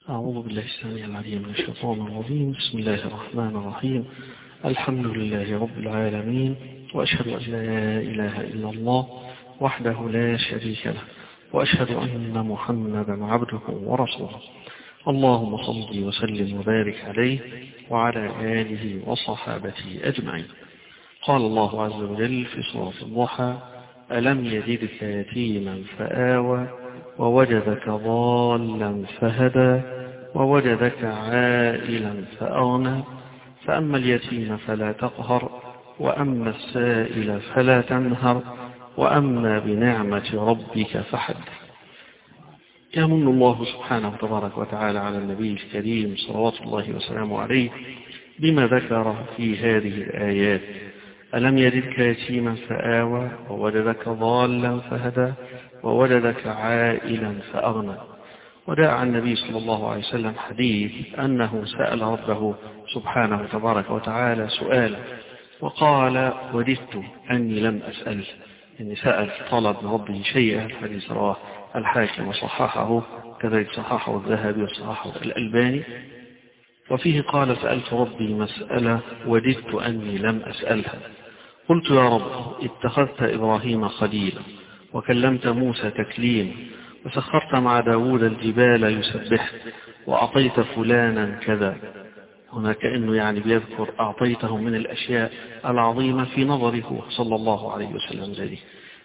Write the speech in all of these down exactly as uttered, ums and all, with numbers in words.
أعوذ بالله السميع العليم من الشيطان الرجيم. بسم الله الرحمن الرحيم. الحمد لله رب العالمين، وأشهد أن لا إله إلا الله وحده لا شريك له، وأشهد أن محمدا عبده ورسوله. اللهم صل وسلم وبارك عليه وعلى آله وصحابته أجمعين. قال الله عز وجل في سورة الضحى: ألم يجدك يتيما فآوى ووجدك ضالا فهدى ووجدك عائلا فأغنى فأما اليتيم فلا تقهر وأما السائل فلا تنهر وأما بنعمة ربك فحدث. يمن الله سبحانه تبارك وتعالى على النبي الكريم صلوات الله وسلامه عليه بما ذكر في هذه الآيات: ألم يجدك يتيما فآوى ووجدك ضالا فهدى ووجدك عائلا فأغنى. وداء عن النبي صلى الله عليه وسلم حديث أنه سأل ربه سبحانه تبارك وتعالى سؤالا وقال: وددت أني لم أسأل. إني سأل طلب من ربه شيئا. الحديث رواه الحاكم وصححه، كذلك صححه الذهبي وصححه الألباني. وفيه قال: سألت ربي مسألة وددت أني لم أسألها. قلت: يا رب، اتخذت إبراهيم خليلا وكلمت موسى تكليما وسخرت مع داود الجبال يسبح وأعطيت فلانا كذا. هنا كأنه يعني بيذكر أعطيته من الأشياء العظيمة في نظره صلى الله عليه وسلم ذلك،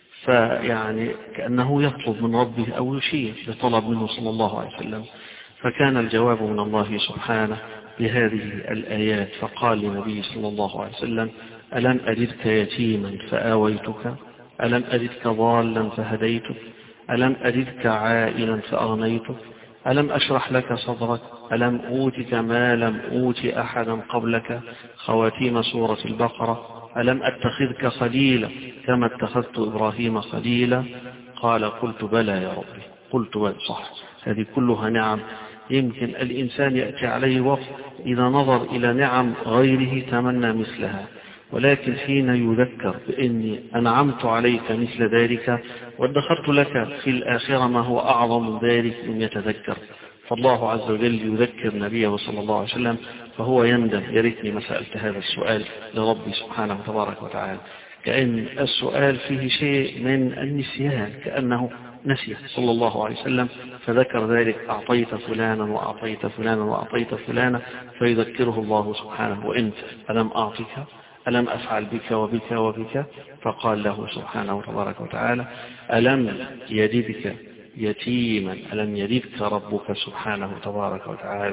فيعني كأنه يطلب من ربه أو يشير لطلب منه صلى الله عليه وسلم. فكان الجواب من الله سبحانه بهذه الآيات، فقال لنبي صلى الله عليه وسلم: ألم أجدك يتيما فآويتك، ألم أجدك ضالا فهديتك، ألم أجدك عائلا فأغنيتك، ألم أشرح لك صدرك، ألم أوتك ما لم أوت أحدا قبلك. خواتيم سورة البقرة: ألم أتخذك خليلا كما اتخذت إبراهيم خليلا. قال: قلت بلى يا ربي، قلت بلى. صح، هذه كلها نعم. يمكن الإنسان يأتي عليه وقت إذا نظر إلى نعم غيره تمنى مثلها، ولكن حين يذكر بإني أنعمت عليك مثل ذلك وادخرت لك في الآخرة ما هو أعظم من ذلك لم يتذكر. فالله عز وجل يذكر نبيه صلى الله عليه وسلم فهو يندم: يا ريتني ما سألت هذا السؤال لربي سبحانه تبارك وتعالى. كأن السؤال فيه شيء من النسيان، كأنه نسي صلى الله عليه وسلم فذكر ذلك: أعطيت فلانا وأعطيت فلانا وأعطيت فلانا، فيذكره الله سبحانه: وإنت ألم أعطيك، ألم أفعل بك وبك وبك. فقال له سبحانه تبارك وتعالى: ألم يجدك يتيما، ألم يجدك ربك سبحانه تبارك وتعالى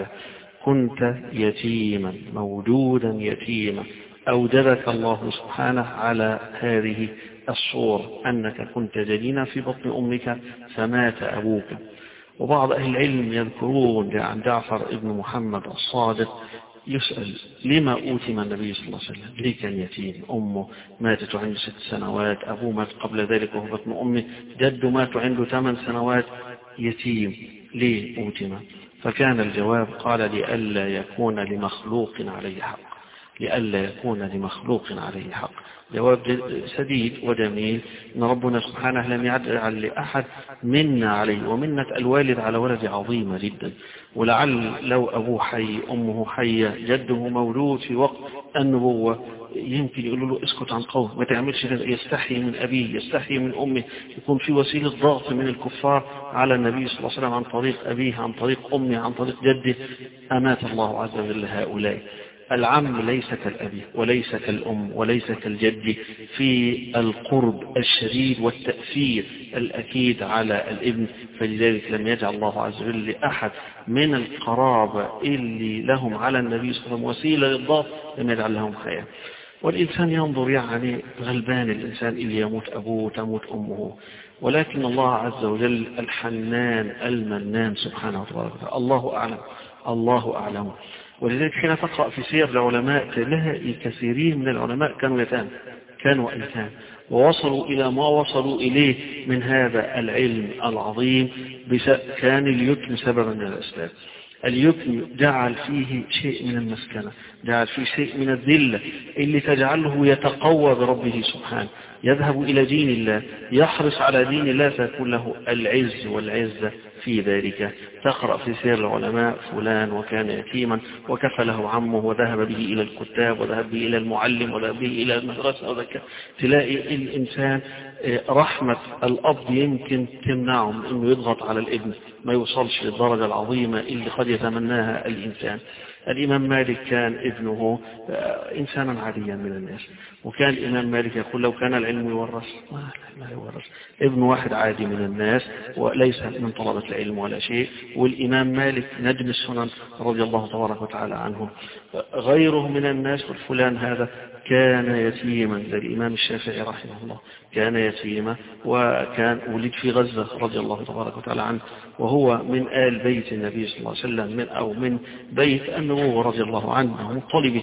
كنت يتيما موجودا يتيما. أوجدك الله سبحانه على هذه الصورة أنك كنت جنينا في بطن أمك فمات أبوك. وبعض أهل العلم يذكرون عن جعفر ابن محمد الصادق يسأل: لما أوتم النبي صلى الله عليه وسلم؟ ليه كان يتيم؟ أمه ماتت عنده ست سنوات، أبوه مات قبل ذلك وهو بطن أمه، جده مات عنده ثمان سنوات، يتيم، ليه أوتم؟ فكان الجواب: قال: لئلا يكون لمخلوق عليه حق، لئلا يكون لمخلوق عليه حق. جواب سديد وجميل، ان ربنا سبحانه لم يجعل لأحد منا عليه، ومنة الوالد على ولد عظيمة جدا. ولعل لو أبوه حي، أمه حية، جده مولود في وقت النبوة، يمكن يقولوا له: اسكت عن قوم، ما تعملش كذا. يستحي من أبيه، يستحي من أمه، يكون في وسيلة ضغط من الكفار على النبي صلى الله عليه وسلم عن طريق أبيه، عن طريق أمه، عن طريق جده. أمات الله عز وجل هؤلاء. العم ليس كالأب وليس كالأم وليس كالجد في القرب الشديد والتأثير الأكيد على الابن، فلذلك لم يجعل الله عز وجل لأحد من القرابة اللي لهم على النبي صلى الله عليه وسلم وسيلة للضغط، لم يجعل لهم حياة. والإنسان ينظر يعني غلبان الإنسان اللي يموت أبوه تموت أمه، ولكن الله عز وجل الحنان المنان سبحانه وتعالى. الله أعلم، الله أعلم. ولذلك حين تقرأ في سير العلماء تلاقي كثيرين من العلماء كانوا يتامى، كانوا أيتام، ووصلوا إلى ما وصلوا إليه من هذا العلم العظيم كان اليتم سببا من الأسباب. اليتم جعل فيه شيء من المسكنة، جعل فيه شيء من الذلة اللي تجعله يتقوى بربه سبحانه، يذهب إلى دين الله، يحرص على دين الله، فيكون له العز والعزة في ذلك. تقرأ في سير العلماء فلان وكان يتيما وكفله عمه وذهب به إلى الكتاب وذهب به إلى المعلم وذهب به إلى المدرسة وذلك. تلاقي الإنسان رحمة الأب يمكن تمنعه من أنه يضغط على الابن، ما يوصلش للدرجة العظيمة اللي قد يتمناها الإنسان. الإمام مالك كان ابنه إنسانا عاديا من الناس، وكان الإمام مالك يقول لو كان العلم يورث ما لا يورث، ابن واحد عادي من الناس وليس من طلبة العلم ولا شيء. والإمام مالك نجم السنن رضي الله تبارك وتعالى عنه. غيره من الناس والفلان هذا كان يتيما، زي الإمام الشافعي رحمه الله كان يتيما وكان ولد في غزة رضي الله تبارك وتعالى عنه، وهو من آل بيت النبي صلى الله عليه وسلم من أو من بيت النبوة رضي الله عنه، من طلبه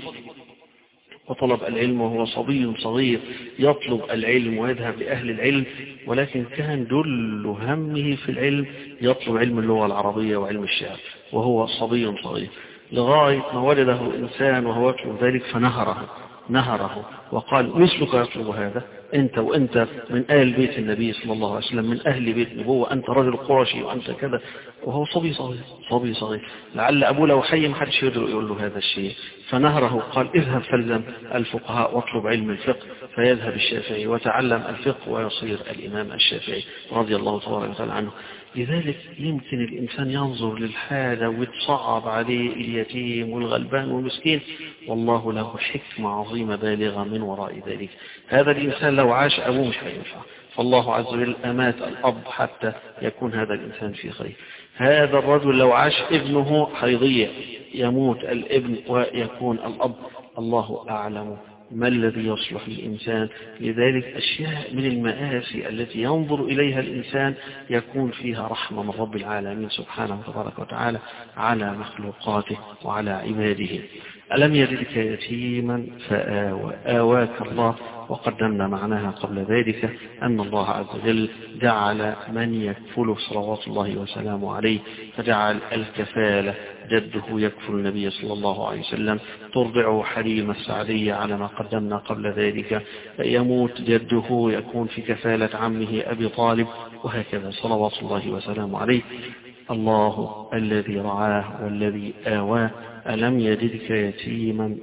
وطلب العلم وهو صبي صغير يطلب العلم ويذهب لأهل العلم، ولكن كان جل همه في العلم يطلب علم اللغة العربية وعلم الشعر وهو صبي صغير، لغاية ما وجده إنسان وهو يطلب ذلك فنهره نهره وقال مثلك يطلب هذا، أنت وأنت من آل بيت النبي صلى الله عليه وسلم من أهل بيت النبوة، أنت رجل قرشي وأنت كذا، وهو صبي صغير صبي صغير لعل أبوه لو حي ما حدش يقدر يقول له هذا الشيء. فنهره قال اذهب فالزم الفقهاء واطلب علم الفقه، فيذهب الشافعي وتعلم الفقه ويصير الإمام الشافعي رضي الله تبارك وتعالى عنه. لذلك يمكن الإنسان ينظر للحالة ويتصعب عليه اليتيم والغلبان والمسكين، والله له حكمة عظيمة بالغة من وراء ذلك. هذا الإنسان لو عاش أبوه مش هينفع، فالله عز وجل أمات الأب حتى يكون هذا الإنسان في خير. هذا الرجل لو عاش ابنه هيضيع، يموت الابن ويكون الأب. الله أعلم ما الذي يصلح للإنسان. لذلك أشياء من المآسي التي ينظر إليها الإنسان يكون فيها رحمة من رب العالمين سبحانه وتبارك وتعالى على مخلوقاته وعلى عباده. ألم يجدك يتيما فآوى، آواك الله. وقدمنا معناها قبل ذلك أن الله عز وجل جعل من يكفله صلوات الله وسلامه عليه، فجعل الكفالة جده يكفل النبي صلى الله عليه وسلم، ترضعه حليمة السعدية على ما قدمنا قبل ذلك، يموت جده يكون في كفالة عمه أبي طالب، وهكذا صلوات الله وسلامه عليه. الله الذي رعاه والذي آواه. ألم يجدك يتيما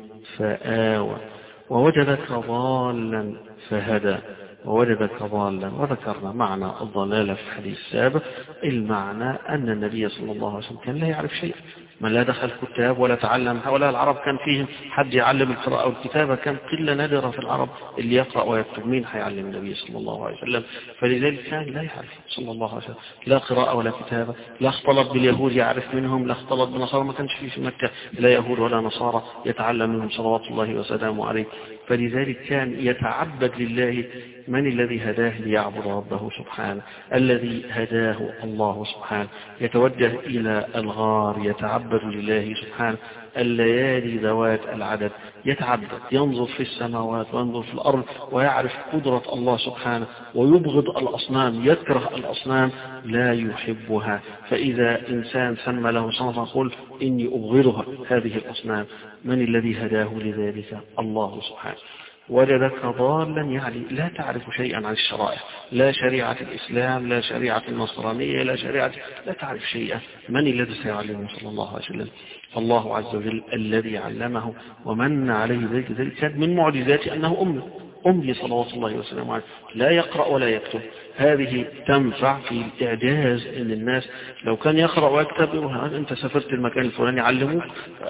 فآوى ووجدك ضالا فهدى ووجدك ضالا. وذكرنا معنى الضلالة في الحديث السابق، المعنى أن النبي صلى الله عليه وسلم كان لا يعرف شيء، من لا دخل كتاب ولا تعلم، ولا العرب كان فيهم حد يعلم القراءة والكتابة، كان قلة نادرة في العرب اللي يقرأ ويكتب، مين حيعلم النبي صلى الله عليه وسلم؟ فلذلك كان لا يعرف صلى الله عليه وسلم لا قراءة ولا كتابة، لا اختلط باليهود يعرف منهم، لا اختلط بالنصارى، ما كانش فيه في مكة لا يهود ولا نصارى يتعلم منهم صلوات الله وسلامه عليه. فلذلك كان يتعبد لله. من الذي هداه ليعبد ربه سبحانه؟ الذي هداه الله سبحانه. يتوجه إلى الغار يتعبد لله سبحانه، الليالي ذوات العدد يتعبد، ينظر في السماوات وينظر في الأرض ويعرف قدرة الله سبحانه، ويبغض الأصنام، يكره الأصنام لا يحبها. فإذا إنسان سمى له صنما قل إني أبغضها هذه الأصنام. من الذي هداه لذلك؟ الله سبحانه. وجدك ضالا يعني لا تعرف شيئا عن الشرائع، لا شريعة الإسلام، لا شريعة النصرانية، لا شريعة، لا تعرف شيئا. من الذي سيعلمه صلى الله عليه وسلم؟ الله عز وجل الذي علمه ومن عليه ذلك. ذلك كان من معجزاته أنه أمي أمي صلوات الله وسلامه عليه، لا يقرأ ولا يكتب. هذه تنفع في الإعجاز إن الناس لو كان يقرأ ويكتب، أنت سافرت المكان الفلاني علموك،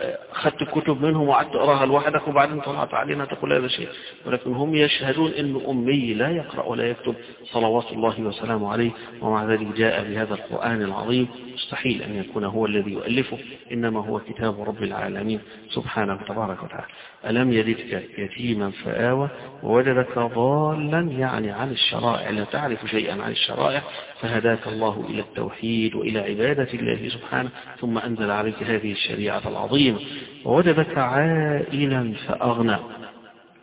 خدت الكتب منهم وقعدت تقراها لوحدك وبعدين طلعت علينا تقول هذا شيء، ولكن هم يشهدون إنه أمي لا يقرأ ولا يكتب صلوات الله وسلامه عليه، ومع ذلك جاء بهذا القرآن العظيم. مستحيل أن يكون هو الذي يؤلفه، إنما هو كتاب رب العالمين سبحانه وتبارك وتعالى. ألم يجدك يتيما فآوى ووجدك ضالا يعني عن الشرائع، لا تعرف شيئا عن الشرائع، فهداك الله إلى التوحيد وإلى عبادة الله سبحانه، ثم أنزل عليك هذه الشريعة العظيمة. ووجدك عائلا فأغنى.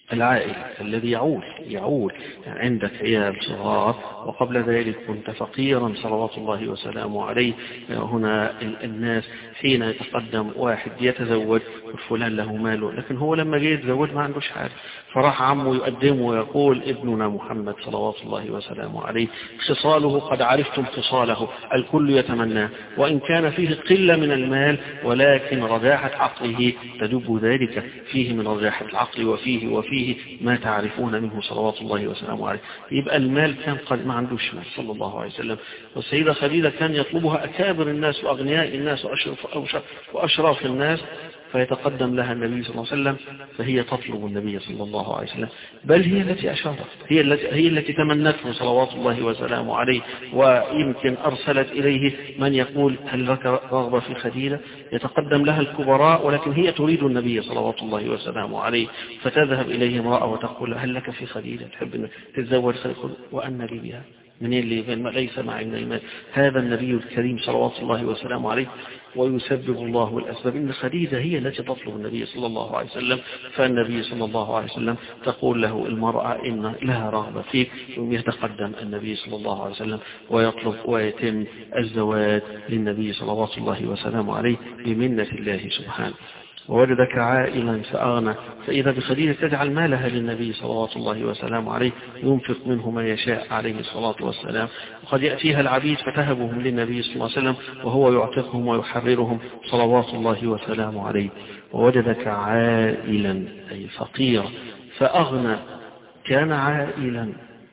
العائل الذي يعول يعول عندك عيال صغار، وقبل ذلك كنت فقيرا صلوات الله وسلامه عليه. هنا الناس حين يتقدم واحد يتزوج فلان له ماله، لكن هو لما جه يتزوج ما عندوش حاجة، فراح عمه يقدمه ويقول ابننا محمد صلوات الله وسلامه عليه خصاله قد عرفتم خصاله الكل يتمناه، وإن كان فيه قلة من المال ولكن رجاحة عقله تدب ذلك فيه من رجاحة العقل، وفيه وفيه ما تعرفون منه صلوات الله وسلامه عليه. يبقى المال كان قد ما عندوش مال صلى الله عليه وسلم. والسيدة خديجة كان يطلبها أكابر الناس وأغنياء الناس وأشرف وأشراف الناس، فيتقدم لها النبي صلى الله عليه وسلم فهي تطلب النبي صلى الله عليه وسلم، بل هي التي أشارت، هي التي هي التي تمنته صلوات الله وسلامه عليه. ويمكن أرسلت إليه من يقول هل لك رغبة في خديجة؟ يتقدم لها الكبراء ولكن هي تريد النبي صلوات الله وسلامه عليه، فتذهب إليه امرأة وتقول هل لك في خديجة تحب أن تتزوج خديجة؟ وأن لي بها من اللي ليس معي من المال. هذا النبي الكريم صلوات الله وسلامه عليه. ويسبب الله الأسباب. إن خديجة هي التي تطلب النبي صلى الله عليه وسلم، فالنبي صلى الله عليه وسلم تقول له المرأة إن لها رغبة فيك، يتقدم النبي صلى الله عليه وسلم ويطلب ويتم الزواج للنبي صلوات الله وسلامه عليه بمنة الله سبحانه. ووجدك عائلا فأغنى، فإذا بخديجة تجعل مالها للنبي صلوات الله وسلامه عليه ينفق منه ما يشاء عليه الصلاة والسلام. وقد يأتيها العبيد فتهبهم للنبي صلى الله عليه وسلم وهو يعتقهم ويحررهم صلوات الله وسلامه عليه. ووجدك عائلا أي فقيرا فأغنى، كان عائلا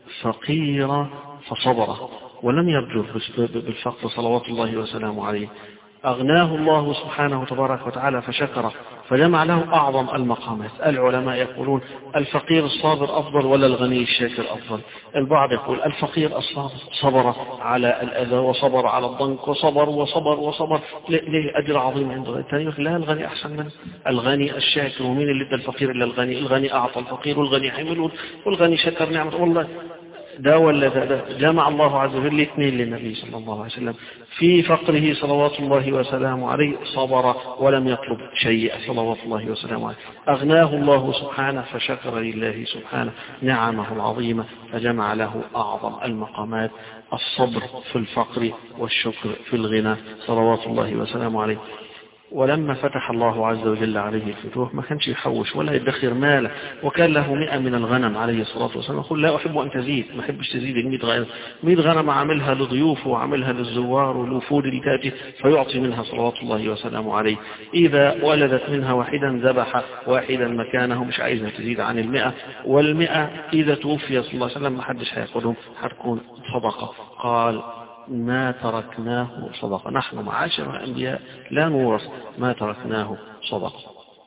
فقيرا فصبر ولم يرجر بالفقر صلوات الله وسلامه عليه. أغناه الله سبحانه تبارك وتعالى فشكره فجمع له أعظم المقامات. العلماء يقولون الفقير الصابر أفضل ولا الغني الشاكر أفضل؟ البعض يقول الفقير الصابر صبر على الأذى وصبر على الضنك وصبر وصبر وصبر ليه أجر عظيم عنده. الثاني يقول لا الغني أحسن منه، الغني الشاكر. ومين اللي ادى الفقير إلا الغني؟ الغني أعطى الفقير والغني حمل والغني شكر نعمة. والله ده ولا ده, ده جمع الله عز وجل اثنين للنبي صلى الله عليه وسلم في فقره صلوات الله وسلامه عليه، صبر ولم يطلب شيئا صلوات الله وسلامه عليه. أغناه الله سبحانه فشكر لله سبحانه نعمه العظيمة فجمع له أعظم المقامات، الصبر في الفقر والشكر في الغنى صلوات الله وسلامه عليه. ولما فتح الله عز وجل عليه الفتوح ما كانش يحوش ولا يدخر ماله، وكان له مئة من الغنم عليه الصلاة والسلام. يقول لا أحب أن تزيد، ما أحبش تزيد المئة غنم. مئة غنم عاملها لضيوفه وعاملها للزوار والوفود اللي تأتي فيعطي منها صلوات الله وسلامه عليه. إذا ولدت منها واحدا ذبح واحدا مكانه، مش عايزها تزيد عن المئة. والمئة إذا توفي صلى الله عليه وسلم ما حدش هيأخذهم، هتكون صدقة. قال ما تركناه صدقة، نحن معاشر الأنبياء لا نورث ما تركناه صدقة.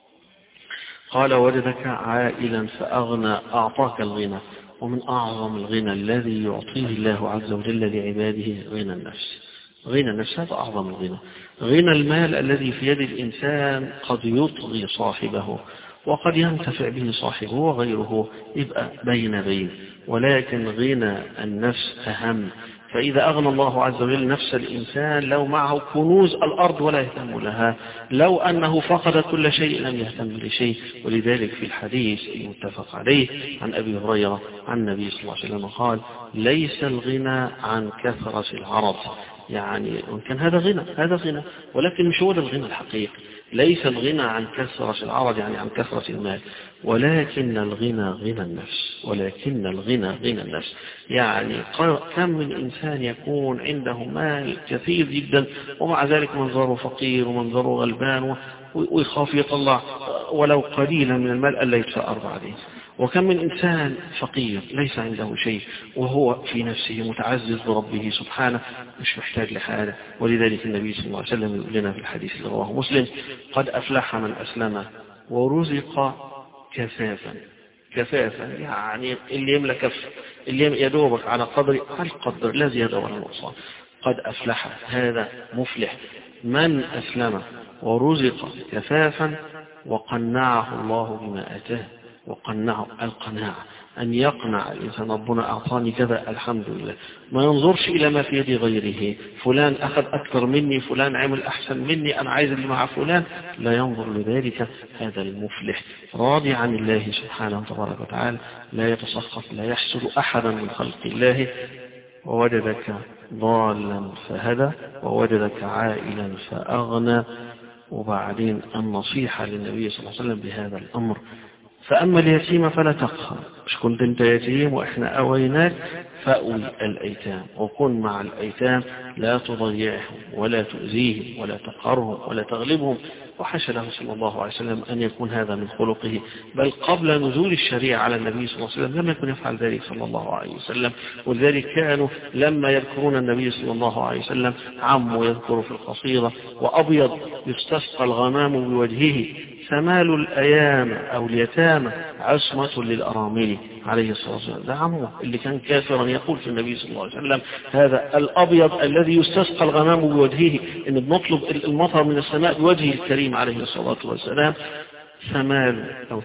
قال وجدك عائلا فأغنى، أعطاك الغنى. ومن أعظم الغنى الذي يعطيه الله عز وجل لعباده غنى النفس. غنى النفس هذا أعظم الغنى. غنى المال الذي في يد الإنسان قد يطغي صاحبه وقد ينتفع به صاحبه وغيره، يبقى بين بين، ولكن غنى النفس أهم. فإذا أغنى الله عز وجل نفس الإنسان لو معه كنوز الأرض ولا يهتم لها، لو أنه فقد كل شيء لم يهتم لشيء. ولذلك في الحديث المتفق عليه عن أبي هريرة عن النبي صلى الله عليه وسلم قال ليس الغنى عن كثرة العرض، يعني وإن كان هذا غنى هذا غنى ولكن مش هو ده الغنى الحقيقي. ليس الغنى عن كثرة العرض يعني عن كثرة المال، ولكن الغنى غنى النفس. ولكن الغنى غنى النفس يعني كم من إنسان يكون عنده مال كثير جدا ومع ذلك منظره فقير ومنظره غلبان ويخاف يطلع ولو قليلا من المال ألا يتفأر بعدين. وكم من إنسان فقير ليس عنده شيء وهو في نفسه متعزز بربه سبحانه مش محتاج لحاجة. ولذلك النبي صلى الله عليه وسلم يقول لنا في الحديث اللي رواه مسلم قد أفلح من أسلم ورزق كفافا. كفافا يعني اللي يملى كف، اللي يدوبك على قدر على قدر لا زيادة ولا نقصان. قد أفلح هذا مفلح من أسلم ورزق كفافا وقنعه الله بما آتاه. وقنعه القناعة أن يقنع الإنسان ربنا أعطاني كذا الحمد لله، ما ينظرش إلى ما في يد غيره، فلان أخذ أكثر مني، فلان عمل أحسن مني، أنا عايز اللي مع فلان، لا ينظر لذلك. هذا المفلح راضي عن الله سبحانه تبارك وتعالى، لا يتسخط، لا يحسد أحدا من خلق الله. ووجدك ضالا فهدى ووجدك عائلا فأغنى. وبعدين النصيحة للنبي صلى الله عليه وسلم بهذا الأمر: فأما اليتيم فلا تقهر، مش كنت انت يتيم وإحنا أويناك، فأوي الأيتام وكن مع الأيتام، لا تضيعهم ولا تؤذيهم ولا تقهرهم ولا تغلبهم. وحاشا له صلى الله عليه وسلم أن يكون هذا من خلقه، بل قبل نزول الشريعة على النبي صلى الله عليه وسلم لم يكن يفعل ذلك صلى الله عليه وسلم. ولذلك كانوا لما يذكرون النبي صلى الله عليه وسلم عم يذكر في القصيدة: وأبيض يستسقى الغمام بوجهه، سمال الأيام أو اليتامى عصمة للأرامل عليه الصلاة والسلام. ده عمه اللي كان كافرا يقول في النبي صلى الله عليه وسلم: هذا الأبيض الذي يستسقى الغمام بوجهه، إن بنطلب المطر من السماء بوجهه الكريم عليه الصلاة والسلام. سمال أو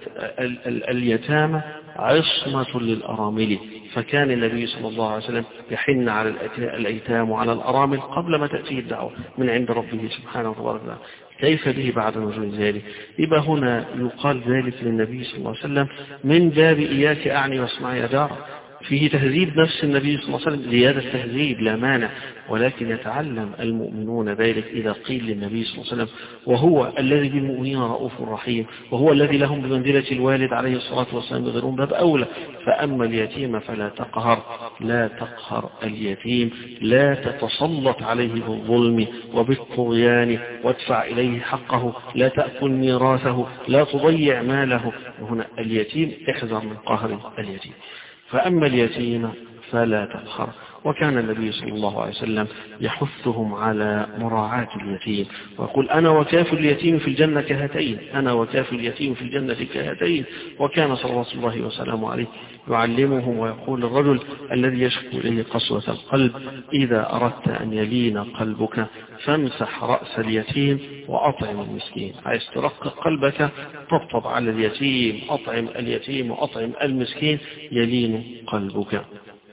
اليتامى عصمة للأرامل، فكان النبي صلى الله عليه وسلم يحن على الأيتام وعلى الأرامل قبل ما تأتيه الدعوة من عند ربه سبحانه وتعالى. كيف به بعد نزول ذلك؟ يبقى هنا يقال ذلك للنبي صلى الله عليه وسلم من باب إياك أعني واسمع يا جار، فيه تهذيب نفس النبي صلى الله عليه وسلم، زيادة تهذيب لا مانع، ولكن يتعلم المؤمنون ذلك إذا قيل للنبي صلى الله عليه وسلم، وهو الذي بالمؤمنين رؤوف رحيم، وهو الذي لهم بمنزلة الوالد عليه الصلاة والسلام بغيرهم باب أولى. فأما اليتيم فلا تقهر، لا تقهر اليتيم، لا تتسلط عليه بالظلم وبالطغيان، وادفع إليه حقه، لا تأكل ميراثه، لا تضيع ماله. وهنا اليتيم احذر من قهر اليتيم. فأما اليتيم فلا تقهر. وكان النبي صلى الله عليه وسلم يحثهم على مراعاة اليتيم، ويقول: أنا وكافل اليتيم في الجنة كهاتين، أنا وكافل اليتيم في الجنة كهاتين. وكان صلى الله عليه وسلم عليه يعلمهم ويقول: الرجل الذي يشكو إليه قسوة القلب، إذا أردت أن يلين قلبك فامسح رأس اليتيم وأطعم المسكين. عايز ترقق قلبك، طبطب على اليتيم، أطعم اليتيم وأطعم المسكين، يلين قلبك.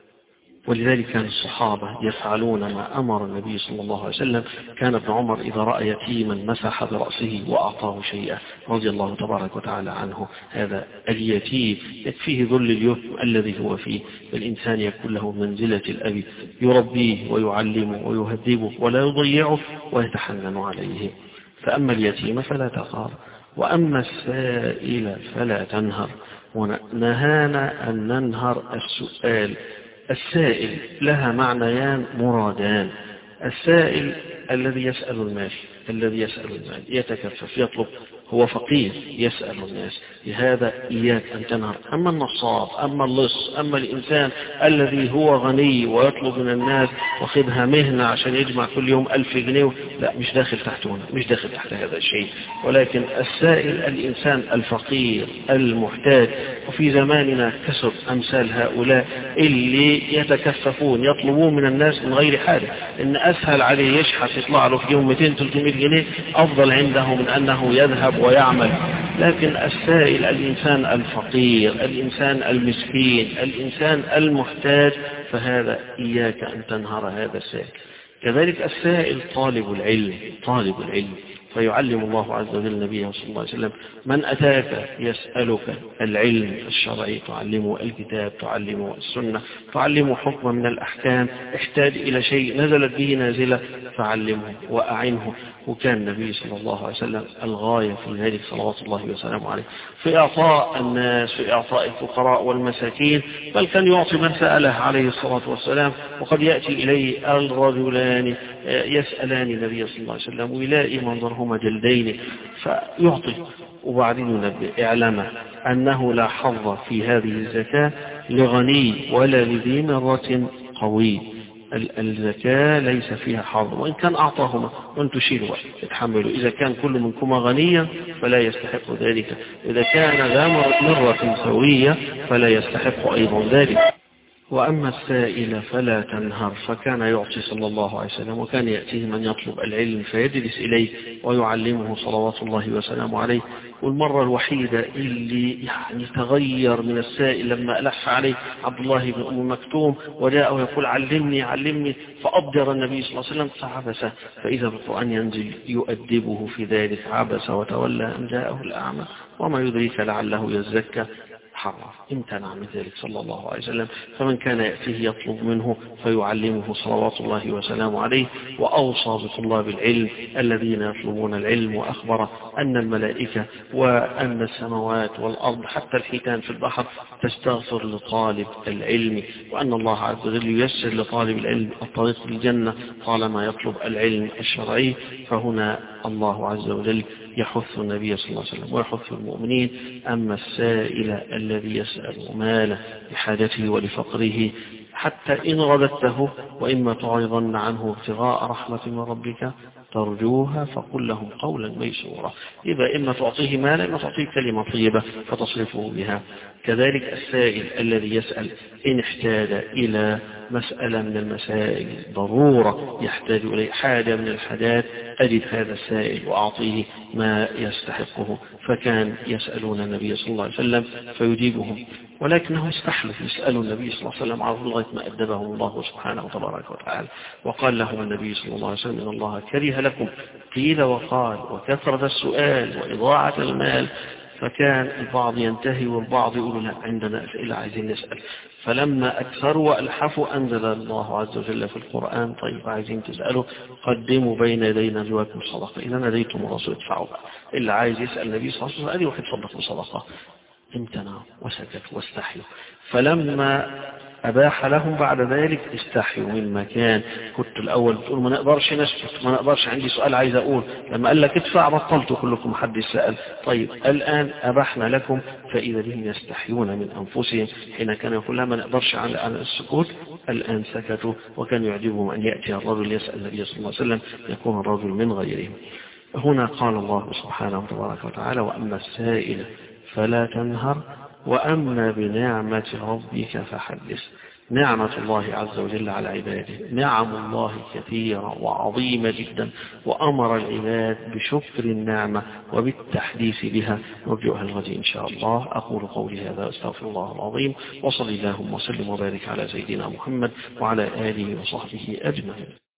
ولذلك كان الصحابة يفعلون ما أمر النبي صلى الله عليه وسلم. كان ابن عمر إذا رأى يتيما مسح برأسه وأعطاه شيئا رضي الله تبارك وتعالى عنه. هذا اليتيم يكفيه ذل اليتم الذي هو فيه، الإنسان يكون له منزلة الأب، يربيه ويعلمه ويهذبه ولا يضيعه ويتحنن عليه. فأما اليتيم فلا تقهر، وأما السائل فلا تنهر. ونهانا أن ننهر السؤال. السائل لها معنيان مرادان: السائل الذي يسأل المال، الذي يسأل المال يتكفف يطلب، هو فقير يسأل الناس، لهذا إياك أن تنهر. أما النصاب، أما اللص، أما الإنسان الذي هو غني ويطلب من الناس وخذها مهنة عشان يجمع كل يوم ألف جنيه، لا، مش داخل تحت هنا، مش داخل تحت هذا الشيء. ولكن السائل الإنسان الفقير المحتاج. وفي زماننا كسر أمثال هؤلاء اللي يتكففون يطلبون من الناس من غير حاجة، إن أسهل عليه يشحت يطلع له في يوم مئتين ثلاثمائة جنيه أفضل عنده من أنه يذهب ويعمل. لكن السائل الإنسان الفقير، الإنسان المسكين، الإنسان المحتاج، فهذا إياك أن تنهر هذا السائل. كذلك السائل طالب العلم، طالب العلم، فيعلم الله عز وجل نبيه صلى الله عليه وسلم: من أتاك يسألك العلم الشرعي تعلمه الكتاب، تعلمه السنة، تعلمه حكم من الأحكام، احتاج إلى شيء نزلت به نازلة فعلمه وأعنه. وكان النبي صلى الله عليه وسلم الغاية في ذلك صلوات الله وسلامه عليه في إعطاء الناس، في إعطاء الفقراء والمساكين، بل كان يعطي من سأله عليه الصلاة والسلام. وقد يأتي إليه الرجلان يسألان النبي صلى الله عليه وسلم ويلاقي منظرهما جلدين فيعطي، وبعدين ينبه: اعلم أنه لا حظ في هذه الزكاة لغني ولا لذي مرة قوي. الزكاة ليس فيها حظ، وإن كان أعطاهما وأن تشيروا اتحملوا. إذا كان كل منكما غنيا فلا يستحق ذلك، إذا كان ذا مرة سوية فلا يستحق أيضا ذلك. وأما السائل فلا تنهر. فكان يعطي صلى الله عليه وسلم، وكان يأتيه من يطلب العلم فيجلس إليه ويعلمه صلوات الله وسلامه عليه. والمرة الوحيدة اللي يعني تغير من السائل لما ألح عليه عبد الله بن أم مكتوم وجاء ويقول علمني علمني، فأبدر النبي صلى الله عليه وسلم فعبس، فإذا القرآن ينزل يؤدبه في ذلك، عبس وتولى أن جاءه الأعمى وما يدريك لعله يزكى، حرم، امتنع من ذلك صلى الله عليه وسلم. فمن كان يأتيه يطلب منه فيعلمه صلوات الله وسلامه عليه. وأوصى بطلاب العلم الذين يطلبون العلم، وأخبر أن الملائكة وأن السماوات والأرض حتى الحيتان في البحر تستغفر لطالب العلم، وأن الله عز وجل ييسر لطالب العلم الطريق للجنة طالما يطلب العلم الشرعي. فهنا الله عز وجل يحث النبي صلى الله عليه وسلم ويحث المؤمنين. أما السائل الذي يسأل ماله لحاجته ولفقره حتى إن رددته وإما تعرضن عنه ابتغاء رحمة من ربك ترجوها فقل لهم قولا ميسورا. إذا إما تعطيه مالا إما تعطيه كلمة طيبة فتصرفه بها. كذلك السائل الذي يسأل إن احتاج إلى مسألة من المسائل ضرورة يحتاج إليه حاجة من الحاجات، أجد هذا السائل وأعطيه ما يستحقه. فكان يسألون النبي صلى الله عليه وسلم فيجيبهم، ولكنهم استحلوا يسألوا النبي صلى الله عليه وسلم عرض لغاية ما أدبهم الله سبحانه وتبارك وتعالى. وقال لهم النبي صلى الله عليه وسلم إن الله كره لكم قيل وقال وكثرة السؤال وإضاعة المال. فكان البعض ينتهي والبعض يقول لا عندنا أسئلة عايزين نسأل. فلما أكثروا وألحفوا أنزل الله عز وجل في القرآن طيب عايزين تسألوا قدموا بين يدي نجواكم صدقة، إذا ناديتم الرسول ادفعوا بقى. اللي عايز يسأل النبي صلى الله عليه وسلم أدي واحد صدق بصدقة. امتنعوا وسكتوا واستحيوا. فلما أباح لهم بعد ذلك استحيوا مما كان. كنت الأول بتقول ما نقدرش نسكت، ما نقدرش عندي سؤال عايز أقول، لما قال لك ادفع بطلتوا كلكم حد يسأل. طيب الآن أباحنا لكم، فإذا بهم يستحيون من أنفسهم حين كان يقول لا ما نقدرش على السكوت. الآن سكتوا، وكان يعجبهم أن يأتي الرجل يسأل النبي صلى الله عليه وسلم يكون الرجل من غيرهم. هنا قال الله سبحانه وتعالى وأما السائل فلا تنهر وأما بنعمة ربك فحدث. نعمة الله عز وجل على عباده نعم الله كثيرة وعظيمة جدا، وأمر العباد بشكر النعمة وبالتحديث بها. نرجوها الغد إن شاء الله. أقول قولي هذا أستغفر الله العظيم، وصلي اللهم وسلم وبارك على سيدنا محمد وعلى آله وصحبه أجمعين.